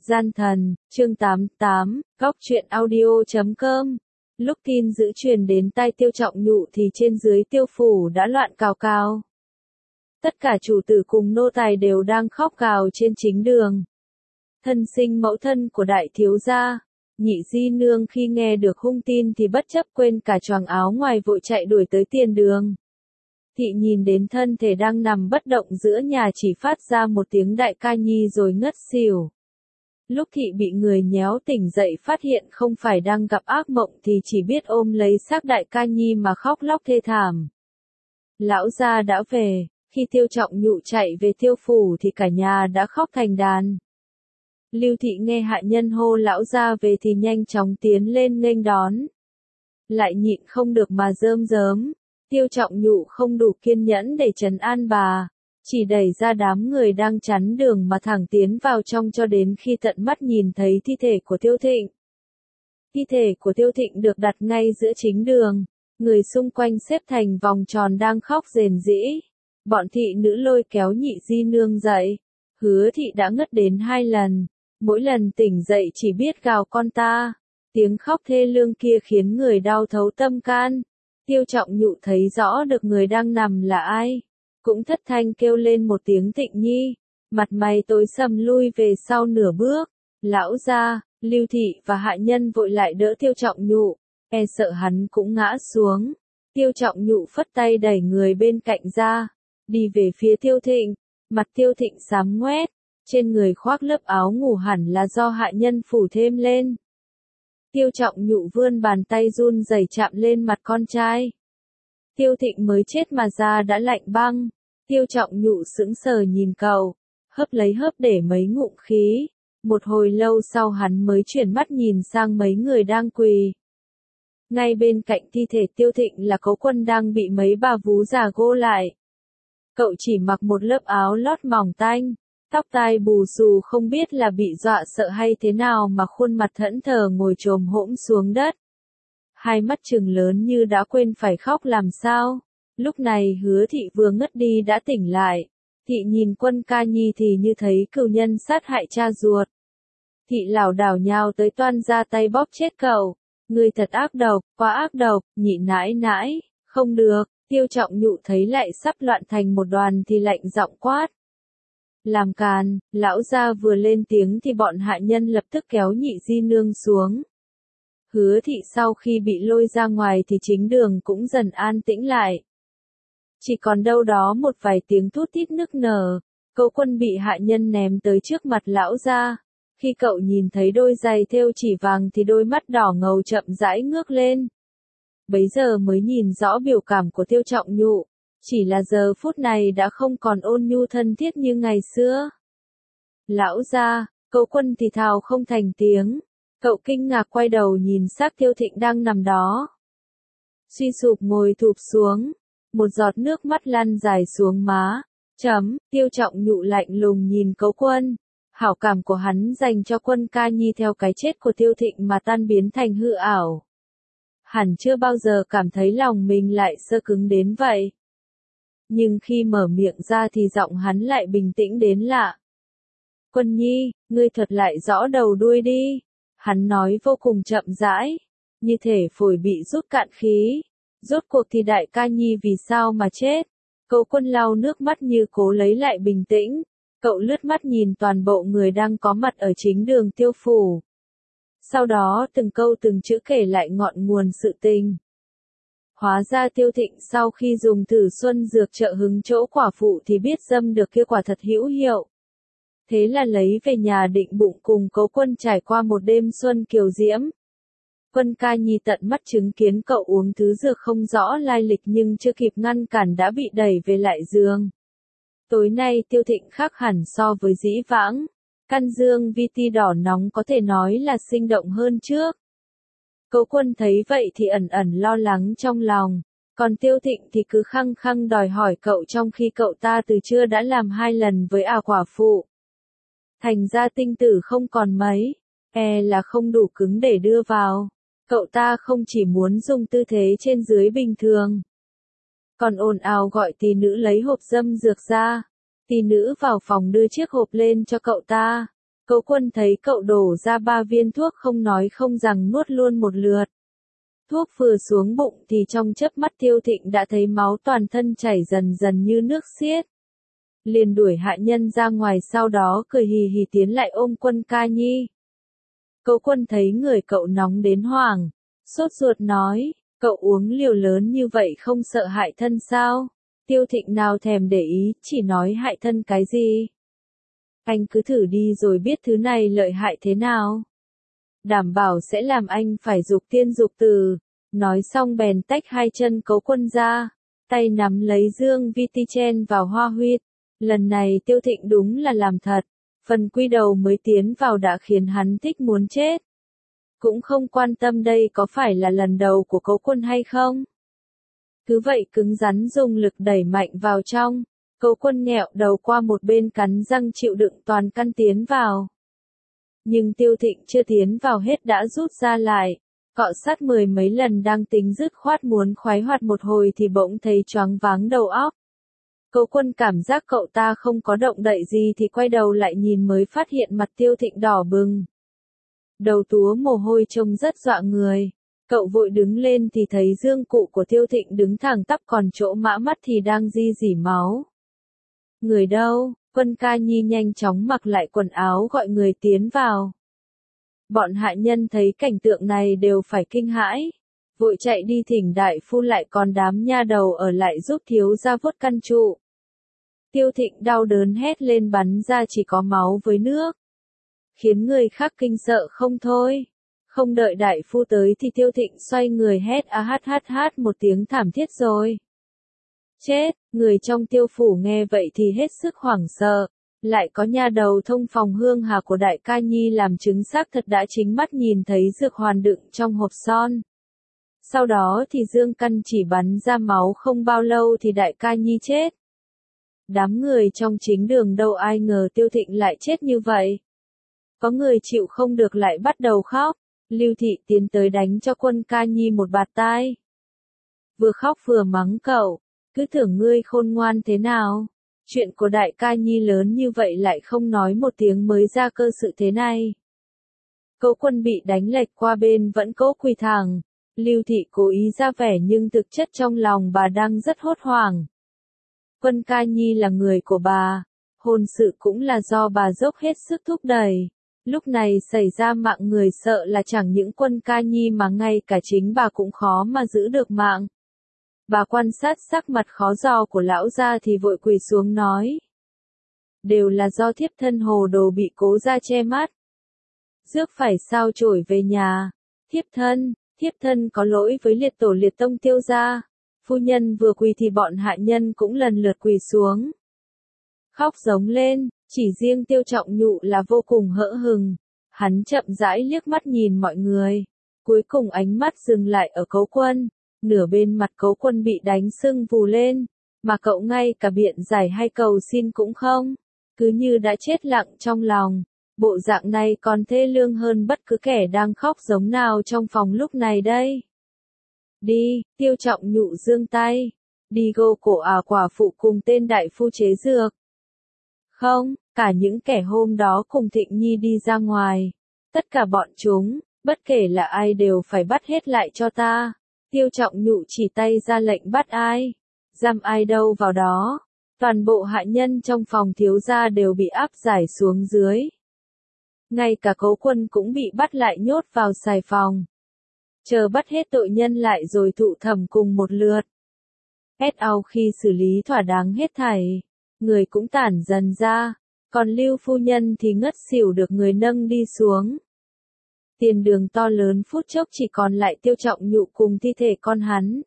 Gian thần, chương 88, góc truyện audio.com. Lúc tin dữ truyền đến tai Tiêu Trọng Nhụ thì trên dưới Tiêu phủ đã loạn cào cào. Tất cả chủ tử cùng nô tài đều đang khóc gào trên chính đường. Thân sinh mẫu thân của đại thiếu gia, Nhị di nương khi nghe được hung tin thì bất chấp quên cả choàng áo ngoài vội chạy đuổi tới tiền đường. Thị nhìn đến thân thể đang nằm bất động giữa nhà chỉ phát ra một tiếng đại ca nhi rồi ngất xỉu. Lúc thị bị người nhéo tỉnh dậy phát hiện không phải đang gặp ác mộng thì chỉ biết ôm lấy xác đại ca nhi mà khóc lóc thê thảm. Lão gia đã về, khi Tiêu Trọng Nhụ chạy về Tiêu phủ thì cả nhà đã khóc thành đàn. Lưu thị nghe hạ nhân hô lão gia về thì nhanh chóng tiến lên nghênh đón. Lại nhịn không được mà rơm rớm. Tiêu Trọng Nhụ không đủ kiên nhẫn để trấn an bà, chỉ đẩy ra đám người đang chắn đường mà thẳng tiến vào trong cho đến khi tận mắt nhìn thấy thi thể của Tiêu Thịnh. Thi thể của Tiêu Thịnh được đặt ngay giữa chính đường, người xung quanh xếp thành vòng tròn đang khóc rền rĩ. Bọn thị nữ lôi kéo Nhị di nương dậy, Hứa thị đã ngất đến 2 lần, mỗi lần tỉnh dậy chỉ biết gào con ta. Tiếng khóc thê lương kia khiến người đau thấu tâm can. Tiêu Trọng Nhụ thấy rõ được người đang nằm là ai, cũng thất thanh kêu lên một tiếng Thịnh nhi, mặt mày tối sầm lui về sau nửa bước. Lão gia, Lưu thị và hạ nhân vội lại đỡ Tiêu Trọng Nhụ, e sợ hắn cũng ngã xuống. Tiêu Trọng Nhụ phất tay đẩy người bên cạnh ra, đi về phía Tiêu Thịnh. Mặt Tiêu Thịnh xám ngoét, trên người khoác lớp áo ngủ hẳn là do hạ nhân phủ thêm lên. Tiêu Trọng Nhụ vươn bàn tay run rẩy chạm lên mặt con trai. Tiêu Thịnh mới chết mà da đã lạnh băng. Tiêu Trọng Nhụ sững sờ nhìn cậu, hớp lấy hớp để mấy ngụm khí. Một hồi lâu sau hắn mới chuyển mắt nhìn sang mấy người đang quỳ. Ngay bên cạnh thi thể Tiêu Thịnh là Cấu Quân đang bị mấy bà vú già gô lại. Cậu chỉ mặc một lớp áo lót mỏng tanh, tóc tai bù xù không biết là bị dọa sợ hay thế nào mà khuôn mặt thẫn thờ ngồi chồm hổm xuống đất. Hai mắt trừng lớn như đã quên phải khóc làm sao. Lúc này Hứa thị vừa ngất đi đã tỉnh lại. Thị nhìn Quân ca nhi thì như thấy cừu nhân sát hại cha ruột. Thị lảo đảo nhào tới toan ra tay bóp chết cậu. Người thật ác độc, quá ác độc, Nhị nãi nãi, không được. Tiêu Trọng Nhụ thấy lại sắp loạn thành một đoàn thì lạnh giọng quát. Làm càn, lão gia vừa lên tiếng thì bọn hạ nhân lập tức kéo Nhị di nương xuống. Hứa thị sau khi bị lôi ra ngoài thì chính đường cũng dần an tĩnh lại. Chỉ còn đâu đó một vài tiếng thút thít nức nở. Cấu Quân bị hạ nhân ném tới trước mặt lão gia. Khi cậu nhìn thấy đôi giày thêu chỉ vàng thì đôi mắt đỏ ngầu chậm rãi ngước lên. Bấy giờ mới nhìn rõ biểu cảm của Tiêu Trọng Nhụ. Chỉ là giờ phút này đã không còn ôn nhu thân thiết như ngày xưa. Lão gia, Cấu Quân thì thào không thành tiếng. Cậu kinh ngạc quay đầu nhìn xác Tiêu Thịnh đang nằm đó. Suy sụp ngồi thụp xuống. Một giọt nước mắt lăn dài xuống má. Tiêu Trọng Nhụ lạnh lùng nhìn Cấu Quân. Hảo cảm của hắn dành cho Quân ca nhi theo cái chết của Tiêu Thịnh mà tan biến thành hư ảo. Hẳn chưa bao giờ cảm thấy lòng mình lại sơ cứng đến vậy. Nhưng khi mở miệng ra thì giọng hắn lại bình tĩnh đến lạ. Quân nhi, ngươi thuật lại rõ đầu đuôi đi. Hắn nói vô cùng chậm rãi, như thể phổi bị rút cạn khí. Rốt cuộc thì đại ca nhi vì sao mà chết? Cấu Quân lau nước mắt như cố lấy lại bình tĩnh. Cậu lướt mắt nhìn toàn bộ người đang có mặt ở chính đường Tiêu phủ. Sau đó từng câu từng chữ kể lại ngọn nguồn sự tình. Hóa ra Tiêu Thịnh sau khi dùng thử xuân dược trợ hứng chỗ quả phụ thì biết dâm được kia quả thật hữu hiệu. Thế là lấy về nhà định bụng cùng Cấu Quân trải qua một đêm xuân kiều diễm. Quân ca nhi tận mắt chứng kiến cậu uống thứ dược không rõ lai lịch nhưng chưa kịp ngăn cản đã bị đẩy về lại giường. Tối nay Tiêu Thịnh khác hẳn so với dĩ vãng. Căn dương vi ti đỏ nóng có thể nói là sinh động hơn trước. Cấu Quân thấy vậy thì ẩn ẩn lo lắng trong lòng. Còn Tiêu Thịnh thì cứ khăng khăng đòi hỏi cậu trong khi cậu ta từ trưa đã làm 2 lần với quả phụ. Thành ra tinh tử không còn mấy, e là không đủ cứng để đưa vào. Cậu ta không chỉ muốn dùng tư thế trên dưới bình thường. Còn ồn ào gọi tỷ nữ lấy hộp dâm dược ra. Tỷ nữ vào phòng đưa chiếc hộp lên cho cậu ta. Cấu Quân thấy cậu đổ ra 3 viên thuốc không nói không rằng nuốt luôn một lượt. Thuốc vừa xuống bụng thì trong chớp mắt Tiêu Thịnh đã thấy máu toàn thân chảy dần dần như nước xiết. Liền đuổi hạ nhân ra ngoài, sau đó cười hì hì tiến lại ôm Quân Ca Nhi. Cấu Quân thấy người cậu nóng đến hoảng, sốt ruột nói, cậu uống liều lớn như vậy không sợ hại thân sao? Tiêu Thịnh nào thèm để ý, chỉ nói hại thân cái gì? Anh cứ thử đi rồi biết thứ này lợi hại thế nào. Đảm bảo sẽ làm anh phải dục tiên dục tử. Nói xong bèn tách 2 chân Cấu Quân ra, tay nắm lấy dương vi ti chen vào hoa huyết. Lần này Tiêu Thịnh đúng là làm thật, phần quy đầu mới tiến vào đã khiến hắn thích muốn chết. Cũng không quan tâm đây có phải là lần đầu của Cấu Quân hay không. Cứ vậy cứng rắn dùng lực đẩy mạnh vào trong, Cấu Quân nghẹo đầu qua một bên cắn răng chịu đựng toàn căn tiến vào. Nhưng Tiêu Thịnh chưa tiến vào hết đã rút ra lại, cọ sát 10 mấy lần đang tính dứt khoát muốn khoái hoạt một hồi thì bỗng thấy choáng váng đầu óc. Cấu Quân cảm giác cậu ta không có động đậy gì thì quay đầu lại nhìn mới phát hiện mặt Tiêu Thịnh đỏ bừng. Đầu túa mồ hôi trông rất dọa người. Cậu vội đứng lên thì thấy dương cụ của Tiêu Thịnh đứng thẳng tắp, còn chỗ mã mắt thì đang ri rỉ máu. Người đâu? Quân Ca Nhi nhanh chóng mặc lại quần áo gọi người tiến vào. Bọn hạ nhân thấy cảnh tượng này đều phải kinh hãi, vội chạy đi thỉnh đại phu, lại còn đám nha đầu ở lại giúp thiếu gia vuốt căn trụ. Tiêu Thịnh đau đớn hét lên bắn ra chỉ có máu với nước, khiến người khác kinh sợ không thôi. Không đợi đại phu tới thì Tiêu Thịnh xoay người hét hát một tiếng thảm thiết rồi. Chết, người trong Tiêu phủ nghe vậy thì hết sức hoảng sợ, lại có nha đầu thông phòng Hương Hà của Đại Ca Nhi làm chứng xác thật đã chính mắt nhìn thấy dược hoàn đựng trong hộp son. Sau đó thì dương căn chỉ bắn ra máu, không bao lâu thì Đại Ca Nhi chết. Đám người trong chính đường đâu ai ngờ Tiêu Thịnh lại chết như vậy. Có người chịu không được lại bắt đầu khóc. Lưu Thị tiến tới đánh cho Quân Ca Nhi một bạt tai. Vừa khóc vừa mắng cậu, cứ tưởng ngươi khôn ngoan thế nào. Chuyện của Đại Ca Nhi lớn như vậy lại không nói một tiếng mới ra cơ sự thế này. Cấu Quân bị đánh lệch qua bên vẫn cố quỳ thẳng. Lưu Thị cố ý ra vẻ nhưng thực chất trong lòng bà đang rất hốt hoảng. Quân Ca Nhi là người của bà, hôn sự cũng là do bà dốc hết sức thúc đẩy. Lúc này xảy ra mạng người sợ là chẳng những Quân Ca Nhi mà ngay cả chính bà cũng khó mà giữ được mạng. Bà quan sát sắc mặt khó dò của lão gia thì vội quỳ xuống nói. Đều là do thiếp thân hồ đồ bị cố gia che mắt. Rước phải sao chổi về nhà. Thiếp thân có lỗi với liệt tổ liệt tông Tiêu gia. Phu nhân vừa quỳ thì bọn hạ nhân cũng lần lượt quỳ xuống. Khóc giống lên, chỉ riêng Tiêu Trọng Nhụ là vô cùng hỡ hừng. Hắn chậm rãi liếc mắt nhìn mọi người. Cuối cùng ánh mắt dừng lại ở Cấu Quân. Nửa bên mặt Cấu Quân bị đánh sưng vù lên, mà cậu ngay cả biện giải hay cầu xin cũng không. Cứ như đã chết lặng trong lòng. Bộ dạng này còn thê lương hơn bất cứ kẻ đang khóc giống nào trong phòng lúc này đây. Đi, Tiêu Trọng Nhụ giương tay. Đi gô cổ quả phụ cùng tên đại phu chế dược. Không, cả những kẻ hôm đó cùng Thịnh Nhi đi ra ngoài. Tất cả bọn chúng, bất kể là ai đều phải bắt hết lại cho ta. Tiêu Trọng Nhụ chỉ tay ra lệnh bắt ai. Giam ai đâu vào đó. Toàn bộ hạ nhân trong phòng thiếu gia đều bị áp giải xuống dưới. Ngay cả Cấu Quân cũng bị bắt lại nhốt vào xài phòng. Chờ bắt hết tội nhân lại rồi thụ thẩm cùng một lượt. Sau khi xử lý thỏa đáng hết thảy, người cũng tản dần ra, còn Lưu phu nhân thì ngất xỉu được người nâng đi xuống. Tiền đường to lớn phút chốc chỉ còn lại Tiêu Trọng Nhụ cùng thi thể con hắn.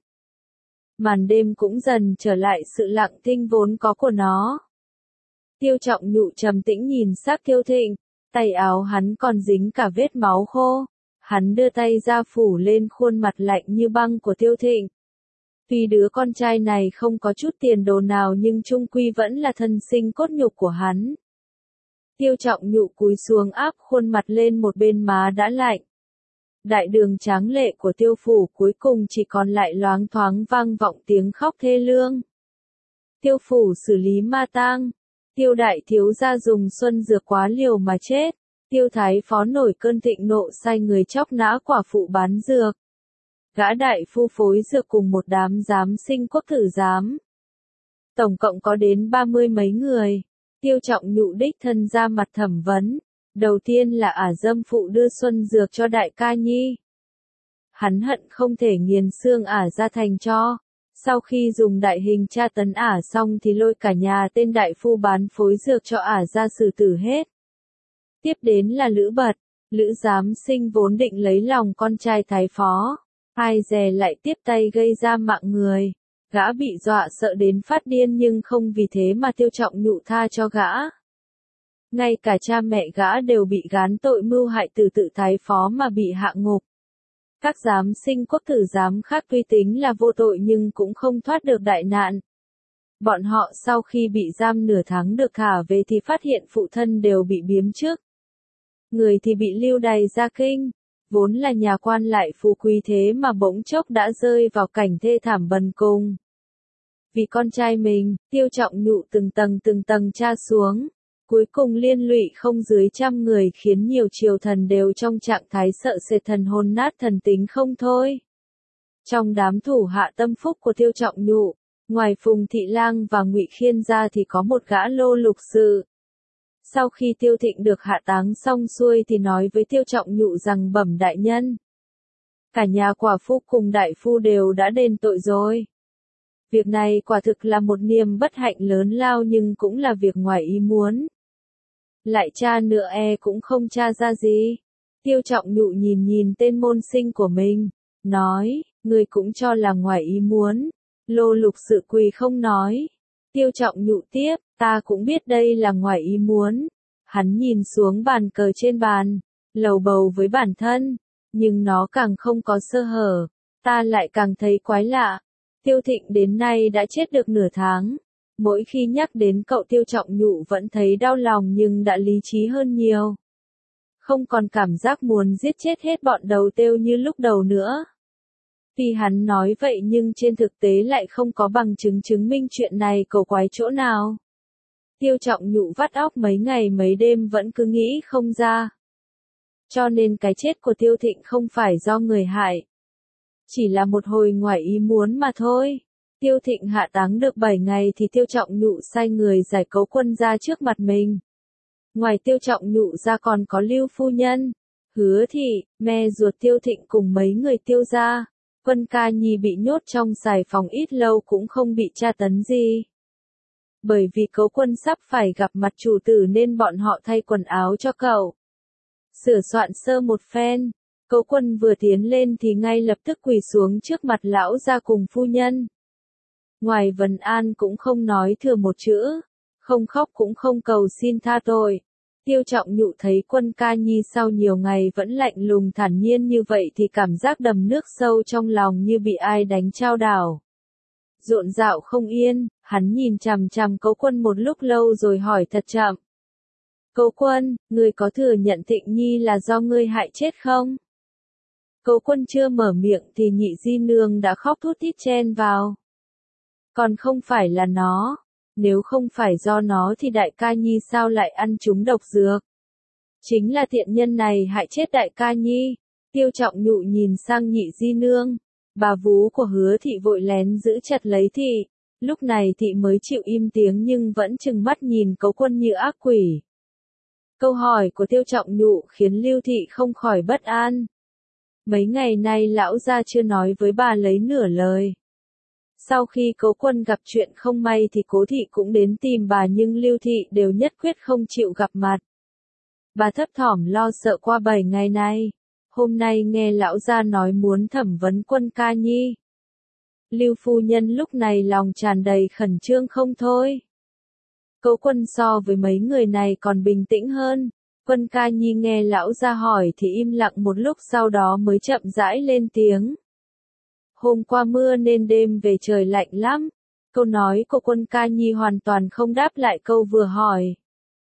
Màn đêm cũng dần trở lại sự lặng thinh vốn có của nó. Tiêu Trọng Nhụ trầm tĩnh nhìn xác Tiêu Thịnh, tay áo hắn còn dính cả vết máu khô. Hắn đưa tay ra phủ lên khuôn mặt lạnh như băng của Tiêu Thịnh. Tuy đứa con trai này không có chút tiền đồ nào nhưng chung quy vẫn là thân sinh cốt nhục của hắn. Tiêu Trọng Nhụ cúi xuống áp khuôn mặt lên một bên má đã lạnh. Đại đường tráng lệ của Tiêu phủ cuối cùng chỉ còn lại loáng thoáng vang vọng tiếng khóc thê lương. Tiêu phủ xử lý ma tang. Tiêu đại thiếu gia dùng xuân dược quá liều mà chết. Tiêu thái phó nổi cơn thịnh nộ sai người chóc nã quả phụ bán dược. Gã đại phu phối dược cùng một đám giám sinh quốc tử giám. Tổng cộng có đến 30 mấy người. Tiêu Trọng Nhụ đích thân ra mặt thẩm vấn. Đầu tiên là ả dâm phụ đưa xuân dược cho đại ca nhi. Hắn hận không thể nghiền xương ả ra thành tro. Sau khi dùng đại hình tra tấn ả xong thì lôi cả nhà tên đại phu bán phối dược cho ả ra xử tử hết. Tiếp đến là Lữ Bật. Lữ giám sinh vốn định lấy lòng con trai thái phó. Ai dè lại tiếp tay gây ra mạng người. Gã bị dọa sợ đến phát điên nhưng không vì thế mà Tiêu Trọng Nhụ tha cho gã. Ngay cả cha mẹ gã đều bị gán tội mưu hại từ tự thái phó mà bị hạ ngục. Các giám sinh quốc tử giám khác tuy tính là vô tội nhưng cũng không thoát được đại nạn. Bọn họ sau khi bị giam nửa tháng được thả về thì phát hiện phụ thân đều bị biếm trước. Người thì bị lưu đày ra kinh. Vốn là nhà quan lại phú quý thế mà bỗng chốc đã rơi vào cảnh thê thảm bần cùng. Vì con trai mình, Tiêu Trọng Nhụ từng tầng tra xuống. Cuối cùng liên lụy không dưới 100 người khiến nhiều triều thần đều trong trạng thái sợ sệt thần hồn nát thần tính không thôi. Trong đám thủ hạ tâm phúc của Tiêu Trọng Nhụ, ngoài Phùng Thị Lang và Ngụy Khiên ra thì có một gã lô lục sự. Sau khi Tiêu Thịnh được hạ táng xong xuôi thì nói với Tiêu Trọng Nhụ rằng bẩm đại nhân. Cả nhà quả phu cùng đại phu đều đã đền tội rồi. Việc này quả thực là một niềm bất hạnh lớn lao nhưng cũng là việc ngoài ý muốn. Lại tra nữa cũng không tra ra gì. Tiêu Trọng Nhụ nhìn tên môn sinh của mình, nói, người cũng cho là ngoài ý muốn. Lô lục sự quỳ không nói. Tiêu Trọng Nhụ tiếp, ta cũng biết đây là ngoài ý muốn. Hắn nhìn xuống bàn cờ trên bàn, lầu bầu với bản thân, nhưng nó càng không có sơ hở, ta lại càng thấy quái lạ. Tiêu Thịnh đến nay đã chết được nửa tháng. Mỗi khi nhắc đến cậu Tiêu Trọng Nhụ vẫn thấy đau lòng nhưng đã lý trí hơn nhiều. Không còn cảm giác muốn giết chết hết bọn đầu têu như lúc đầu nữa. Tuy hắn nói vậy nhưng trên thực tế lại không có bằng chứng chứng minh chuyện này cầu quái chỗ nào. Tiêu Trọng Nhụ vắt óc mấy ngày mấy đêm vẫn cứ nghĩ không ra. Cho nên cái chết của Tiêu Thịnh không phải do người hại. Chỉ là một hồi ngoài ý muốn mà thôi. Tiêu Thịnh hạ táng được 7 ngày thì Tiêu Trọng Nhụ sai người giải Cấu Quân ra trước mặt mình. Ngoài Tiêu Trọng Nhụ ra còn có Lưu phu nhân, Hứa Thị, mẹ ruột Tiêu Thịnh cùng mấy người Tiêu gia. Quân Ca Nhi bị nhốt trong sài phòng ít lâu cũng không bị tra tấn gì. Bởi vì Cấu Quân sắp phải gặp mặt chủ tử nên bọn họ thay quần áo cho cậu. Sửa soạn sơ một phen, Cấu Quân vừa tiến lên thì ngay lập tức quỳ xuống trước mặt lão gia cùng phu nhân. Ngoài vấn an cũng không nói thừa một chữ, không khóc cũng không cầu xin tha tội. Tiêu Trọng Nhụ thấy Quân Ca Nhi sau nhiều ngày vẫn lạnh lùng thản nhiên như vậy thì cảm giác đầm nước sâu trong lòng như bị ai đánh chao đảo. Rộn rạo không yên, hắn nhìn chằm chằm Cấu Quân một lúc lâu rồi hỏi thật chậm. Cấu Quân, ngươi có thừa nhận Thịnh Nhi là do ngươi hại chết không? Cấu Quân chưa mở miệng thì Nhị Di Nương đã khóc thút thít chen vào. Còn không phải là nó. Nếu không phải do nó thì đại ca Nhi sao lại ăn trúng độc dược? Chính là tiện nhân này hại chết đại ca Nhi. Tiêu Trọng Nhụ nhìn sang Nhị Di Nương. Bà vú của Hứa Thị vội lén giữ chặt lấy Thị. Lúc này Thị mới chịu im tiếng nhưng vẫn trừng mắt nhìn Cấu Quân như ác quỷ. Câu hỏi của Tiêu Trọng Nhụ khiến Lưu Thị không khỏi bất an. Mấy ngày nay lão gia chưa nói với bà lấy nửa lời. Sau khi Cấu Quân gặp chuyện không may thì Cố Thị cũng đến tìm bà nhưng Lưu Thị đều nhất quyết không chịu gặp mặt. Bà thấp thỏm lo sợ qua 7 ngày nay. Hôm nay nghe lão gia nói muốn thẩm vấn Quân Ca Nhi. Lưu phu nhân lúc này lòng tràn đầy khẩn trương không thôi. Cấu Quân so với mấy người này còn bình tĩnh hơn. Quân Ca Nhi nghe lão gia hỏi thì im lặng một lúc sau đó mới chậm rãi lên tiếng. Hôm qua mưa nên đêm về trời lạnh lắm. Câu nói của Quân Ca Nhi hoàn toàn không đáp lại câu vừa hỏi.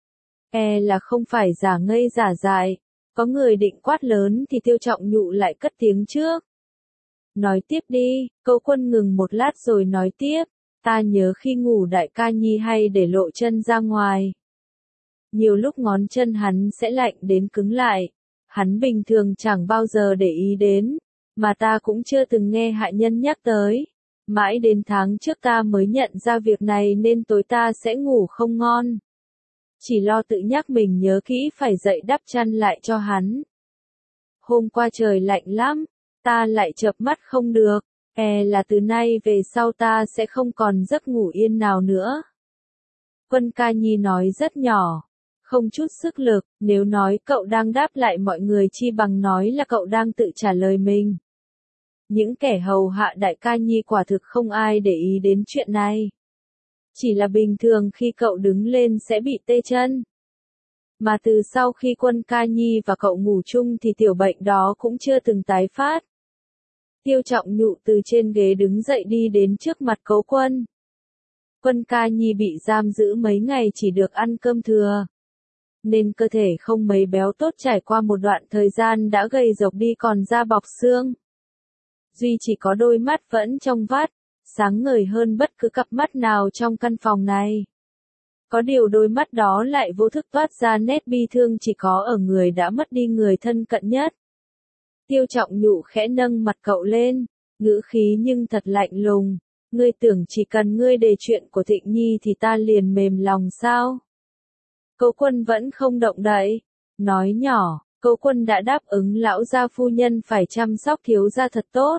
Là không phải giả ngây giả dại. Có người định quát lớn thì Tiêu Trọng Nhụ lại cất tiếng trước. Nói tiếp đi, Cấu Quân ngừng một lát rồi nói tiếp. Ta nhớ khi ngủ đại ca Nhi hay để lộ chân ra ngoài. Nhiều lúc ngón chân hắn sẽ lạnh đến cứng lại. Hắn bình thường chẳng bao giờ để ý đến, mà ta cũng chưa từng nghe hạ nhân nhắc tới. Mãi đến tháng trước ta mới nhận ra việc này nên tối ta sẽ ngủ không ngon. Chỉ lo tự nhắc mình nhớ kỹ phải dậy đắp chăn lại cho hắn. Hôm qua trời lạnh lắm, ta lại chợp mắt không được, là từ nay về sau ta sẽ không còn giấc ngủ yên nào nữa. Quân Ca Nhi nói rất nhỏ, không chút sức lực, nếu nói cậu đang đáp lại mọi người chi bằng nói là cậu đang tự trả lời mình. Những kẻ hầu hạ Đại Ca Nhi quả thực không ai để ý đến chuyện này. Chỉ là bình thường khi cậu đứng lên sẽ bị tê chân. Mà từ sau khi Quân Ca Nhi và cậu ngủ chung thì tiểu bệnh đó cũng chưa từng tái phát. Tiêu Trọng Nhụ từ trên ghế đứng dậy đi đến trước mặt Cấu Quân. Quân Ca Nhi bị giam giữ mấy ngày chỉ được ăn cơm thừa, nên cơ thể không mấy béo tốt, trải qua một đoạn thời gian đã gầy rộc đi còn da bọc xương. Duy chỉ có đôi mắt vẫn trong vắt, sáng ngời hơn bất cứ cặp mắt nào trong căn phòng này. Có điều đôi mắt đó lại vô thức toát ra nét bi thương chỉ có ở người đã mất đi người thân cận nhất. Tiêu Trọng Nhụ khẽ nâng mặt cậu lên, ngữ khí nhưng thật lạnh lùng. Ngươi tưởng chỉ cần ngươi đề chuyện của Thịnh Nhi thì ta liền mềm lòng sao? Cấu Quân vẫn không động đậy, nói nhỏ, Cấu Quân đã đáp ứng lão gia phu nhân phải chăm sóc thiếu gia thật tốt.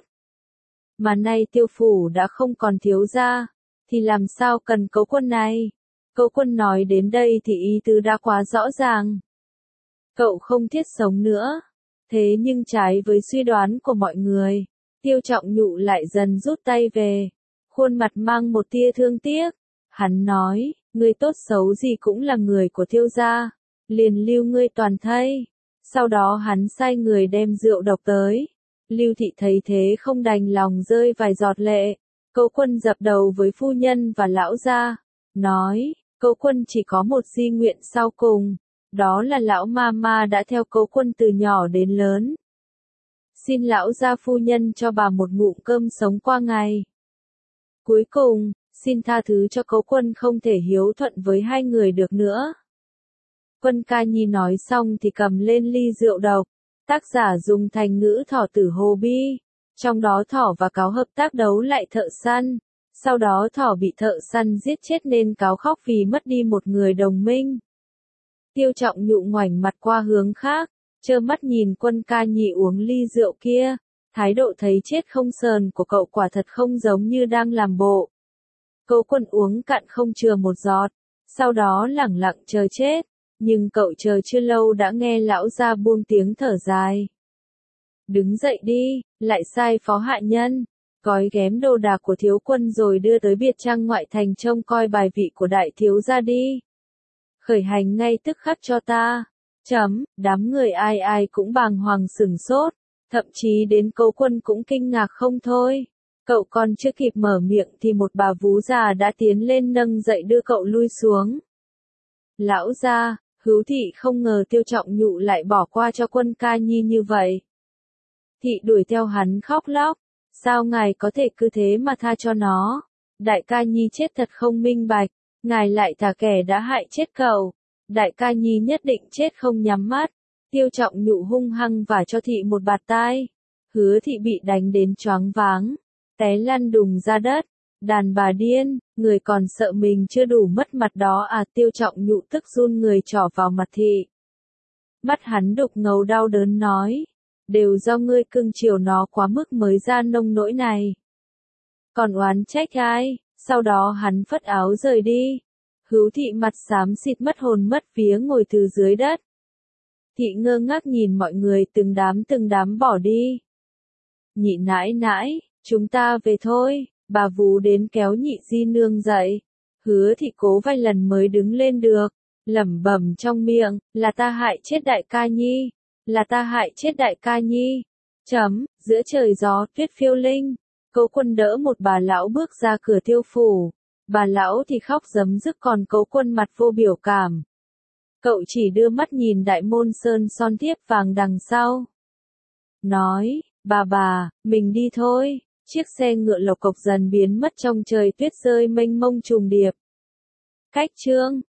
Mà nay Tiêu phủ đã không còn thiếu gia, thì làm sao cần Cấu Quân này? Cấu Quân nói đến đây thì ý tứ đã quá rõ ràng. Cậu không thiết sống nữa. Thế nhưng trái với suy đoán của mọi người, Tiêu Trọng Nhụ lại dần rút tay về, khuôn mặt mang một tia thương tiếc. Hắn nói, ngươi tốt xấu gì cũng là người của Tiêu gia, liền lưu ngươi toàn thây. Sau đó hắn sai người đem rượu độc tới. Lưu Thị thấy thế không đành lòng rơi vài giọt lệ. Cấu Quân dập đầu với phu nhân và lão gia, nói, Cấu Quân chỉ có một di nguyện sau cùng, đó là lão ma đã theo Cấu Quân từ nhỏ đến lớn. Xin lão gia phu nhân cho bà một ngụm cơm sống qua ngày. Cuối cùng, xin tha thứ cho Cấu Quân không thể hiếu thuận với hai người được nữa. Quân Ca Nhi nói xong thì cầm lên ly rượu độc. Tác giả dùng thành ngữ thỏ tử hồ bi, trong đó thỏ và cáo hợp tác đấu lại thợ săn. Sau đó thỏ bị thợ săn giết chết nên cáo khóc vì mất đi một người đồng minh. Tiêu Trọng Nhụ ngoảnh mặt qua hướng khác, trơ mắt nhìn Quân Ca Nhi uống ly rượu kia. Thái độ thấy chết không sờn của cậu quả thật không giống như đang làm bộ. Cấu Quân uống cạn không chừa một giọt, sau đó lẳng lặng chờ chết. Nhưng cậu chờ chưa lâu đã nghe lão gia buông tiếng thở dài. Đứng dậy đi, lại sai phó hạ nhân, gói ghém đồ đạc của thiếu quân rồi đưa tới biệt trang ngoại thành trông coi bài vị của đại thiếu gia đi. Khởi hành ngay tức khắc cho ta. Đám người ai ai cũng bàng hoàng sửng sốt, thậm chí đến Cấu Quân cũng kinh ngạc không thôi. Cậu còn chưa kịp mở miệng thì một bà vú già đã tiến lên nâng dậy đưa cậu lui xuống. Lão gia, Hữu Thị không ngờ Tiêu Trọng Nhụ lại bỏ qua cho Quân Ca Nhi như vậy. Thị đuổi theo hắn khóc lóc, sao ngài có thể cứ thế mà tha cho nó? Đại Ca Nhi chết thật không minh bạch, ngài lại thả kẻ đã hại chết cậu. Đại Ca Nhi nhất định chết không nhắm mắt. Tiêu Trọng Nhụ hung hăng vả cho Thị một bạt tai. Hứa Thị bị đánh đến choáng váng, té lăn đùng ra đất. Đàn bà điên, người còn sợ mình chưa đủ mất mặt đó à? Tiêu Trọng Nhụ tức run người trỏ vào mặt Thị. Mắt hắn đục ngầu đau đớn nói, đều do ngươi cưng chiều nó quá mức mới ra nông nỗi này. Còn oán trách ai? Sau đó hắn phất áo rời đi. Hữu Thị mặt xám xịt mất hồn mất vía ngồi từ dưới đất. Thị ngơ ngác nhìn mọi người từng đám bỏ đi. Nhị nãi nãi, chúng ta về thôi. Bà vú đến kéo nhị di nương dậy. Hứa Thị cố vài lần mới đứng lên được, lẩm bẩm trong miệng, là ta hại chết Đại Ca Nhi, là ta hại chết Đại Ca Nhi. Giữa trời gió tuyết phiêu linh, Cấu Quân đỡ một bà lão bước ra cửa Tiêu phủ. Bà lão thì khóc rấm rứt còn Cấu Quân mặt vô biểu cảm. Cậu chỉ đưa mắt nhìn đại môn sơn son thiếp vàng đằng sau. Nói, bà, mình đi thôi. Chiếc xe ngựa lộc cộc dần biến mất trong trời tuyết rơi mênh mông trùng điệp. Cách chương